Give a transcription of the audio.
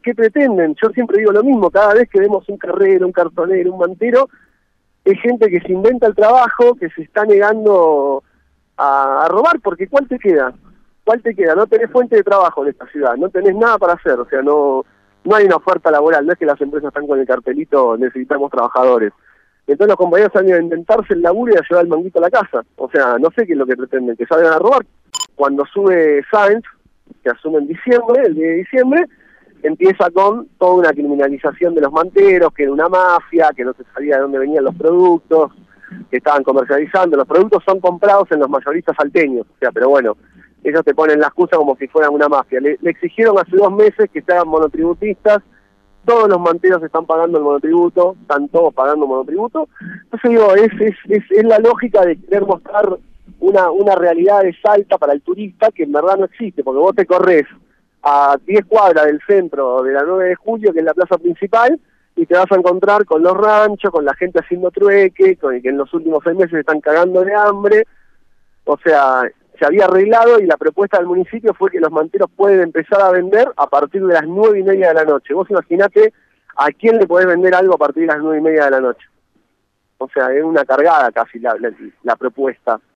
¿qué pretenden? Yo siempre digo lo mismo, cada vez que vemos un carrero, un cartonero, un mantero, es gente que se inventa el trabajo, que se está negando a robar, porque ¿cuál te queda? ¿Cuál te queda? No tenés fuente de trabajo en esta ciudad, no tenés nada para hacer, o sea, no hay una oferta laboral, no es que las empresas están con el cartelito, necesitamos trabajadores. Entonces los compañeros salen a inventarse el laburo y a llevar el manguito a la casa. O sea, no sé qué es lo que pretenden, que salgan a robar. Cuando sube Sáenz, que asume en diciembre, el 10 de diciembre, empieza con toda una criminalización de los manteros, que era una mafia, que no se sabía de dónde venían los productos, que estaban comercializando. Los productos son comprados en los mayoristas salteños, o sea, pero bueno, ellos te ponen la excusa como si fueran una mafia. Le exigieron hace 2 meses que se hagan monotributistas, todos los manteros están pagando el monotributo, están todos pagando monotributo. Entonces digo, es la lógica de querer mostrar una realidad de Salta para el turista que en verdad no existe, porque vos te corres a 10 cuadras del centro de la 9 de julio, que es la plaza principal, y te vas a encontrar con los ranchos, con la gente haciendo trueque, con que en los últimos 6 meses están cagando de hambre. O sea, se había arreglado y la propuesta del municipio fue que los manteros pueden empezar a vender a partir de las 9:30 de la noche. Vos imaginate a quién le podés vender algo a partir de las 9:30 de la noche. O sea, es una cargada casi la propuesta.